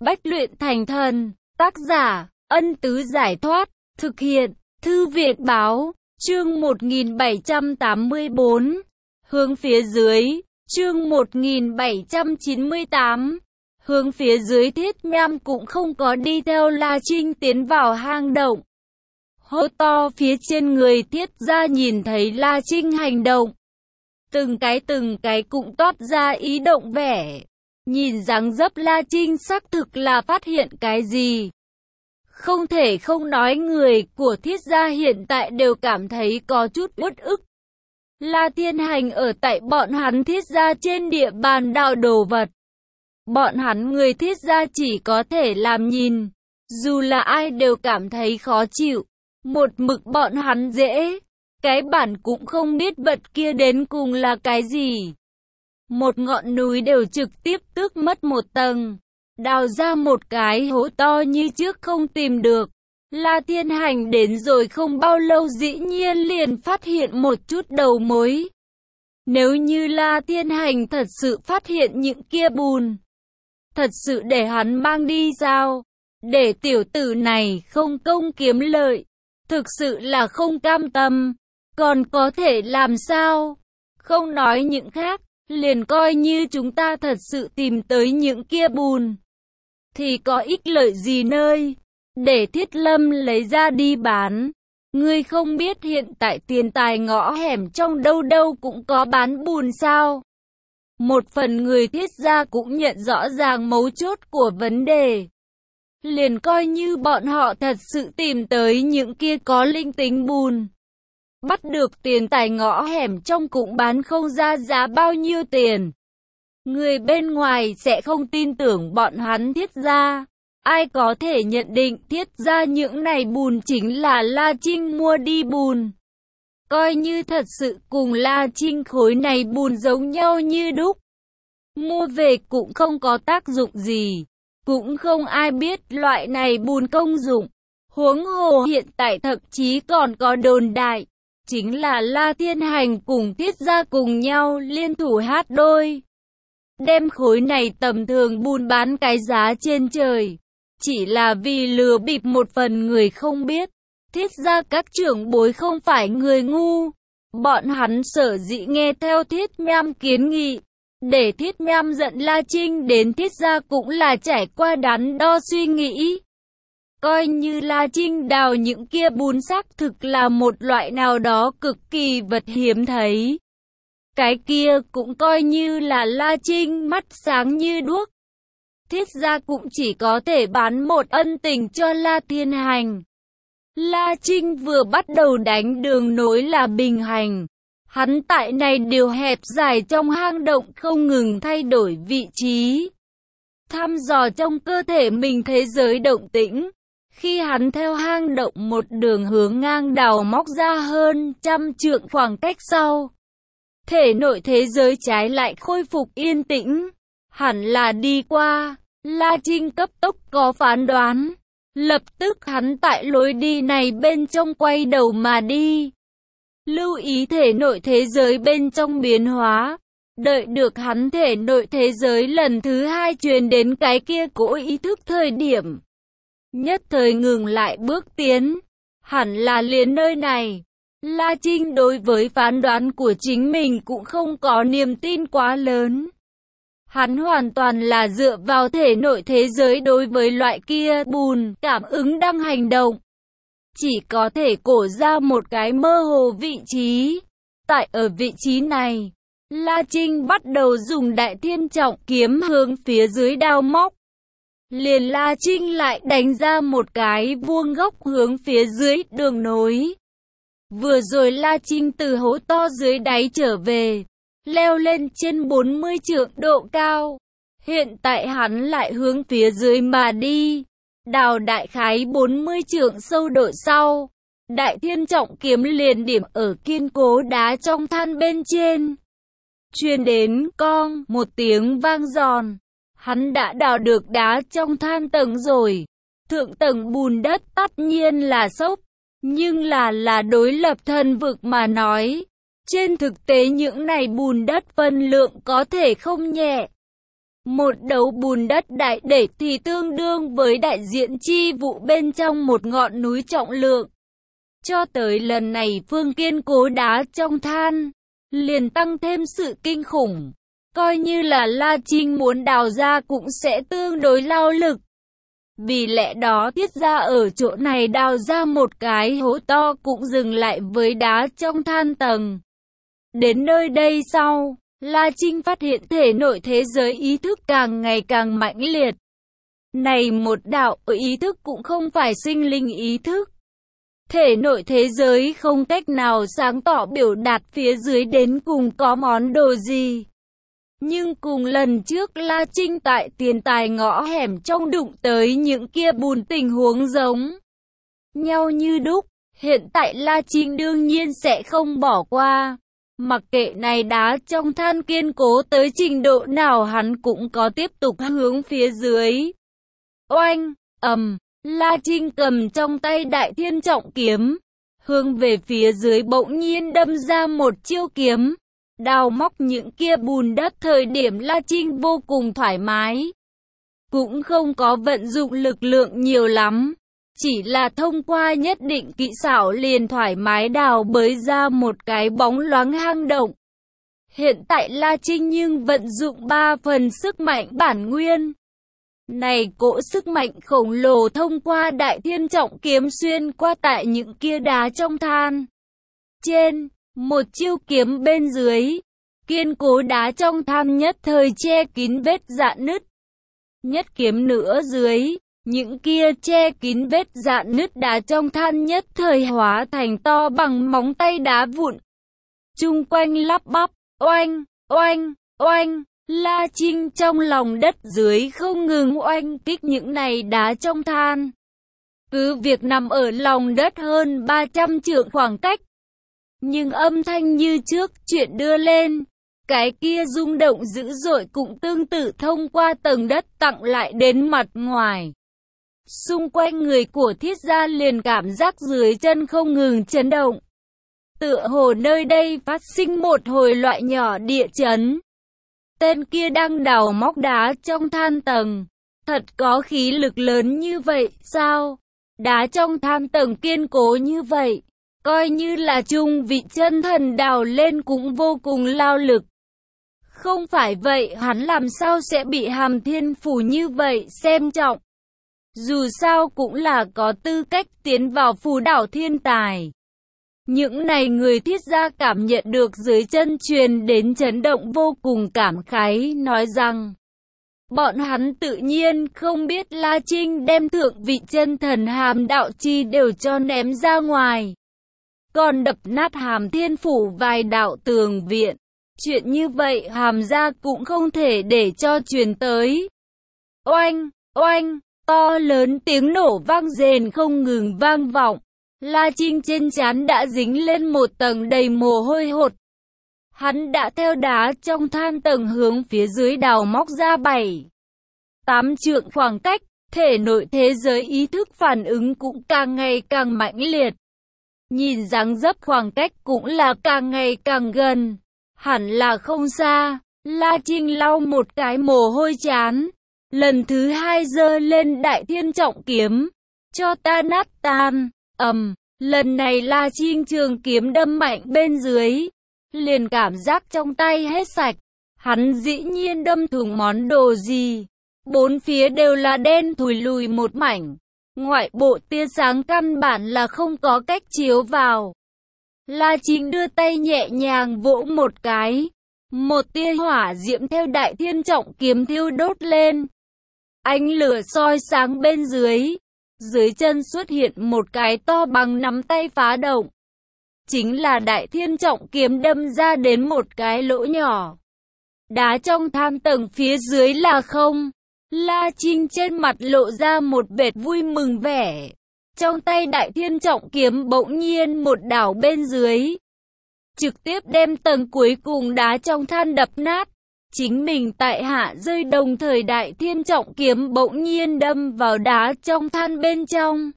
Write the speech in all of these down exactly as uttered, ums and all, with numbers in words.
Bách luyện thành thần. Tác giả, Ân Tứ Giải Thoát. Thực hiện, Thư viện Báo. Chương một nghìn bảy trăm tám mươi bốn. Hướng phía dưới. Chương một nghìn bảy trăm chín mươi tám. Hướng phía dưới. Thiết Nham cũng không có đi theo La Trinh tiến vào hang động. Hô to phía trên người Thiết gia nhìn thấy La Trinh hành động. Từng cái từng cái cũng toát ra ý động vẻ. Nhìn dáng dấp La Trinh xác thực là phát hiện cái gì. Không thể không nói người của Thiết gia hiện tại đều cảm thấy có chút uất ức. La Thiên Hành ở tại bọn hắn Thiết gia trên địa bàn đào đồ vật. Bọn hắn người Thiết gia chỉ có thể làm nhìn. Dù là ai đều cảm thấy khó chịu. Một mực bọn hắn dễ. Cái bản cũng không biết vật kia đến cùng là cái gì. Một ngọn núi đều trực tiếp tước mất một tầng. Đào ra một cái hố to như trước không tìm được. La Thiên Hành đến rồi không bao lâu dĩ nhiên liền phát hiện một chút đầu mối. Nếu như La Thiên Hành thật sự phát hiện những kia bùn, thật sự để hắn mang đi sao? Để tiểu tử này không công kiếm lợi, thực sự là không cam tâm. Còn có thể làm sao? Không nói những khác, liền coi như chúng ta thật sự tìm tới những kia bùn, thì có ích lợi gì nơi? Để Thiết Lâm lấy ra đi bán. Ngươi không biết hiện tại tiền tài ngõ hẻm trong đâu đâu cũng có bán bùn sao? Một phần người Thiết gia cũng nhận rõ ràng mấu chốt của vấn đề. Liền coi như bọn họ thật sự tìm tới những kia có linh tính bùn, bắt được tiền tài ngõ hẻm trong cũng bán không ra giá bao nhiêu tiền. Người bên ngoài sẽ không tin tưởng bọn hắn Thiết gia. Ai có thể nhận định Thiết gia những này bùn chính là La Trinh mua đi bùn. Coi như thật sự cùng La Trinh khối này bùn giống nhau như đúc, mua về cũng không có tác dụng gì. Cũng không ai biết loại này bùn công dụng. Huống hồ hiện tại thậm chí còn có đồn đại, chính là La Thiên Hành cùng Thiết gia cùng nhau liên thủ hát đôi, đem khối này tầm thường bùn bán cái giá trên trời. Chỉ là vì lừa bịp một phần người không biết. Thiết gia các trưởng bối không phải người ngu. Bọn hắn sở dĩ nghe theo Thiết Nham kiến nghị, để Thiết Nham giận La Trinh đến Thiết gia cũng là trải qua đắn đo suy nghĩ. Coi như La Trinh đào những kia bùn xác thực là một loại nào đó cực kỳ vật hiếm thấy. Cái kia cũng coi như là La Trinh mắt sáng như đuốc. Thiết gia cũng chỉ có thể bán một ân tình cho La Thiên Hành. La Trinh vừa bắt đầu đánh đường nối là bình hành. Hắn tại này điều hẹp dài trong hang động không ngừng thay đổi vị trí, thăm dò trong cơ thể mình thế giới động tĩnh. Khi hắn theo hang động một đường hướng ngang đào móc ra hơn trăm trượng khoảng cách sau, thể nội thế giới trái lại khôi phục yên tĩnh. Hẳn là đi qua. La Trinh cấp tốc có phán đoán. Lập tức hắn tại lối đi này bên trong quay đầu mà đi. Lưu ý thể nội thế giới bên trong biến hóa. Đợi được hắn thể nội thế giới lần thứ hai truyền đến cái kia cỗ ý thức thời điểm, nhất thời ngừng lại bước tiến. Hẳn là liền nơi này. La Trinh đối với phán đoán của chính mình cũng không có niềm tin quá lớn. Hắn hoàn toàn là dựa vào thể nội thế giới đối với loại kia bùn cảm ứng đang hành động. Chỉ có thể cổ ra một cái mơ hồ vị trí. Tại ở vị trí này, La Trinh bắt đầu dùng Đại Thiên Trọng kiếm hướng phía dưới đao móc. Liền La Trinh lại đánh ra một cái vuông góc hướng phía dưới đường nối. Vừa rồi La Trinh từ hố to dưới đáy trở về, leo lên trên bốn mươi trượng độ cao. Hiện tại hắn lại hướng phía dưới mà đi, đào đại khái bốn mươi trượng sâu độ sau. Đại Thiên Trọng kiếm liền điểm ở kiên cố đá trong than bên trên. Truyền đến cong một tiếng vang giòn. Hắn đã đào được đá trong than tầng rồi. Thượng tầng bùn đất tất nhiên là xốp, nhưng là là đối lập thần vực mà nói. Trên thực tế những này bùn đất phân lượng có thể không nhẹ. Một đấu bùn đất đại để thì tương đương với đại diện chi vụ bên trong một ngọn núi trọng lượng. Cho tới lần này Phương kiên cố đá trong than, liền tăng thêm sự kinh khủng. Coi như là La Trinh muốn đào ra cũng sẽ tương đối lao lực. Vì lẽ đó Thiết Gia ở chỗ này đào ra một cái hố to cũng dừng lại với đá trong than tầng. Đến nơi đây sau, La Trinh phát hiện thể nội thế giới ý thức càng ngày càng mãnh liệt. Này một đạo ý thức cũng không phải sinh linh ý thức. Thể nội thế giới không cách nào sáng tỏ biểu đạt phía dưới đến cùng có món đồ gì. Nhưng cùng lần trước La Trinh tại tiền tài ngõ hẻm trong đụng tới những kia bùn tình huống giống nhau như đúc, hiện tại La Trinh đương nhiên sẽ không bỏ qua. Mặc kệ này đá trong than kiên cố tới trình độ nào hắn cũng có tiếp tục hướng phía dưới. Oanh, ầm, La Trinh cầm trong tay Đại Thiên Trọng Kiếm, hướng về phía dưới bỗng nhiên đâm ra một chiêu kiếm. Đào móc những kia bùn đất thời điểm La Trinh vô cùng thoải mái. Cũng không có vận dụng lực lượng nhiều lắm. Chỉ là thông qua nhất định kỹ xảo liền thoải mái đào bới ra một cái bóng loáng hang động. Hiện tại La Trinh nhưng vận dụng ba phần sức mạnh bản nguyên. Này cỗ sức mạnh khổng lồ thông qua Đại Thiên Trọng Kiếm xuyên qua tại những kia đá trong than. Trên, một chiêu kiếm bên dưới, kiên cố đá trong than nhất thời che kín vết rạn nứt. Nhất kiếm nữa dưới, những kia che kín vết rạn nứt đá trong than nhất thời hóa thành to bằng móng tay đá vụn. Chung quanh lắp bắp, oanh, oanh, oanh, La Trinh trong lòng đất dưới không ngừng oanh kích những này đá trong than. Cứ việc nằm ở lòng đất hơn ba trăm trượng khoảng cách. Nhưng âm thanh như trước chuyện đưa lên, cái kia rung động dữ dội cũng tương tự thông qua tầng đất tặng lại đến mặt ngoài. Xung quanh người của Thiết Gia liền cảm giác dưới chân không ngừng chấn động. Tựa hồ nơi đây phát sinh một hồi loại nhỏ địa chấn. Tên kia đang đào móc đá trong than tầng. Thật có khí lực lớn như vậy sao? Đá trong than tầng kiên cố như vậy. Coi như là trung vị chân thần đào lên cũng vô cùng lao lực. Không phải vậy hắn làm sao sẽ bị Hàm Thiên Phủ như vậy xem trọng. Dù sao cũng là có tư cách tiến vào phù đảo thiên tài. Những này người Thiết Gia cảm nhận được dưới chân truyền đến chấn động vô cùng cảm khái, nói rằng bọn hắn tự nhiên không biết La Trinh đem thượng vị chân thần Hàm Đạo Chi đều cho ném ra ngoài. Còn đập nát Hàm Thiên Phủ vài đạo tường viện. Chuyện như vậy Hàm gia cũng không thể để cho truyền tới. Oanh, oanh, to lớn tiếng nổ vang rền không ngừng vang vọng. La Trinh trên trán đã dính lên một tầng đầy mồ hôi hột. Hắn đã theo đá trong than tầng hướng phía dưới đào móc ra bảy, tám trượng khoảng cách, thể nội thế giới ý thức phản ứng cũng càng ngày càng mãnh liệt. Nhìn dáng dấp khoảng cách cũng là càng ngày càng gần, hẳn là không xa. La Trinh lau một cái mồ hôi chán, lần thứ hai giơ lên Đại Thiên Trọng Kiếm, cho ta nát tan. Ầm, lần này La Trinh trường kiếm đâm mạnh bên dưới, liền cảm giác trong tay hết sạch. Hắn dĩ nhiên đâm thủng món đồ gì? Bốn phía đều là đen thùi lùi một mảnh. Ngoại bộ tia sáng căn bản là không có cách chiếu vào. La Trinh đưa tay nhẹ nhàng vỗ một cái. Một tia hỏa diễm theo Đại Thiên Trọng Kiếm thiêu đốt lên. Ánh lửa soi sáng bên dưới. Dưới chân xuất hiện một cái to bằng nắm tay phá động. Chính là Đại Thiên Trọng Kiếm đâm ra đến một cái lỗ nhỏ. Đá trong than tầng phía dưới là không. La Trinh trên mặt lộ ra một vệt vui mừng vẻ. Trong tay Đại Thiên Trọng Kiếm bỗng nhiên một đảo bên dưới. Trực tiếp đem tầng cuối cùng đá trong than đập nát. Chính mình tại hạ rơi đồng thời Đại Thiên Trọng Kiếm bỗng nhiên đâm vào đá trong than bên trong.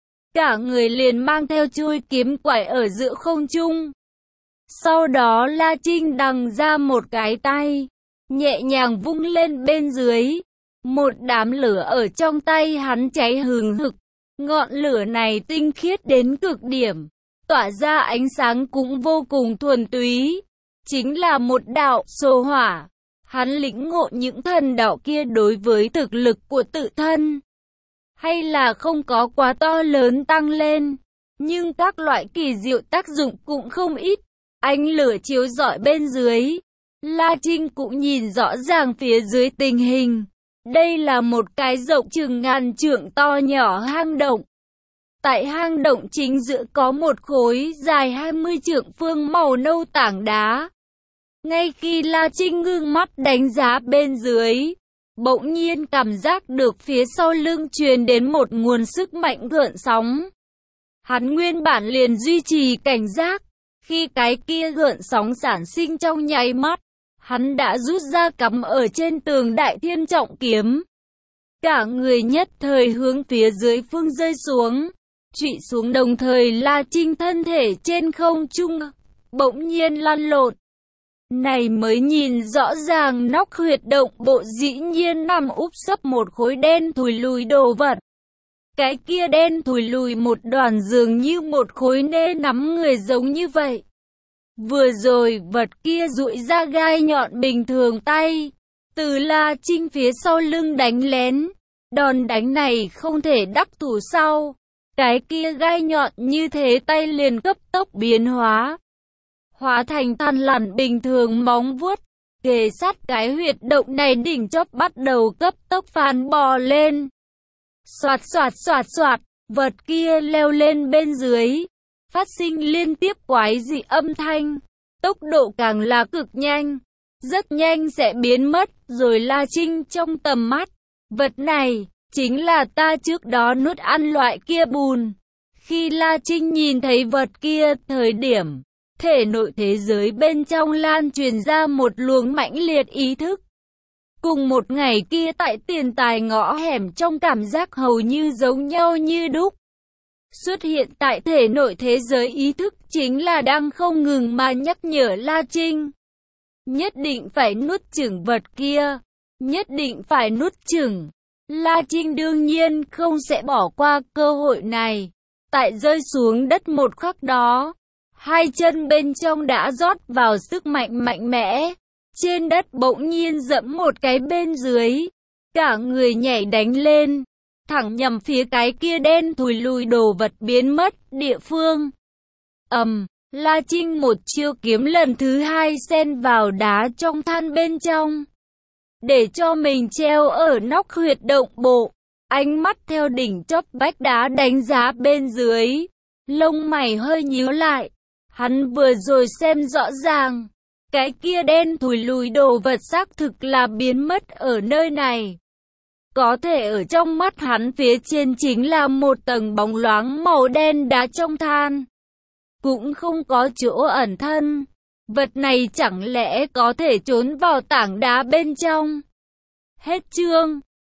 Cả người liền mang theo chuôi kiếm quải ở giữa không trung. Sau đó La Trinh đằng ra một cái tay. nhẹ nhàng vung lên bên dưới. Một đám lửa ở trong tay hắn cháy hừng hực. Ngọn lửa này tinh khiết đến cực điểm, tỏa ra ánh sáng cũng vô cùng thuần túy. Chính là một đạo sô hỏa. Hắn lĩnh ngộ những thần đạo kia đối với thực lực của tự thân, hay là không có quá to lớn tăng lên, nhưng các loại kỳ diệu tác dụng cũng không ít. Ánh lửa chiếu rọi bên dưới, La Trinh cũng nhìn rõ ràng phía dưới tình hình. Đây là một cái rộng chừng ngàn trượng to nhỏ hang động. Tại hang động chính giữa có một khối dài hai mươi trượng phương màu nâu tảng đá. Ngay khi La Trinh ngưng mắt đánh giá bên dưới, bỗng nhiên cảm giác được phía sau lưng truyền đến một nguồn sức mạnh gợn sóng. Hắn nguyên bản liền duy trì cảnh giác, khi cái kia gợn sóng sản sinh trong nháy mắt, hắn đã rút ra cắm ở trên tường Đại Thiên Trọng Kiếm. Cả người nhất thời hướng phía dưới phương rơi xuống, trụy xuống, đồng thời La Trinh thân thể trên không trung bỗng nhiên lăn lộn. Này mới nhìn rõ ràng nóc huyệt động bộ dĩ nhiên nằm úp sấp một khối đen thùi lùi đồ vật. Cái kia đen thùi lùi một đoàn dường như một khối nê nắm người giống như vậy. Vừa rồi vật kia dụi ra gai nhọn bình thường tay, từ La Trinh phía sau lưng đánh lén. Đòn đánh này không thể đắc thủ sau. Cái kia gai nhọn như thế tay liền cấp tốc biến hóa, hóa thành thằn lằn bình thường móng vuốt, kề sát cái huyệt động này đỉnh chóp bắt đầu cấp tốc phản bò lên. Xoạt xoạt xoạt xoạt, vật kia leo lên bên dưới, phát sinh liên tiếp quái dị âm thanh, tốc độ càng là cực nhanh, rất nhanh sẽ biến mất rồi La Trinh trong tầm mắt. Vật này chính là ta trước đó nuốt ăn loại kia bùn. Khi La Trinh nhìn thấy vật kia thời điểm, thể nội thế giới bên trong lan truyền ra một luồng mãnh liệt ý thức. Cùng một ngày kia tại tiền tài ngõ hẻm trong cảm giác hầu như giống nhau như đúc. Xuất hiện tại thể nội thế giới ý thức chính là đang không ngừng mà nhắc nhở La Trinh. Nhất định phải nuốt chửng vật kia. Nhất định phải nuốt chửng. La Trinh đương nhiên không sẽ bỏ qua cơ hội này. Tại rơi xuống đất một khắc đó, hai chân bên trong đã rót vào sức mạnh mạnh mẽ. Trên đất bỗng nhiên dẫm một cái bên dưới. Cả người nhảy đánh lên, thẳng nhằm phía cái kia đen thùi lùi đồ vật biến mất địa phương. ầm, um, La Trinh một chiêu kiếm lần thứ hai xen vào đá trong than bên trong, để cho mình treo ở nóc huyệt động bộ. Ánh mắt theo đỉnh chóp vách đá đánh giá bên dưới, lông mày hơi nhíu lại. Hắn vừa rồi xem rõ ràng, cái kia đen thùi lùi đồ vật xác thực là biến mất ở nơi này. Có thể ở trong mắt hắn phía trên chính là một tầng bóng loáng màu đen đá trong than, cũng không có chỗ ẩn thân. Vật này chẳng lẽ có thể trốn vào tảng đá bên trong? Hết chương.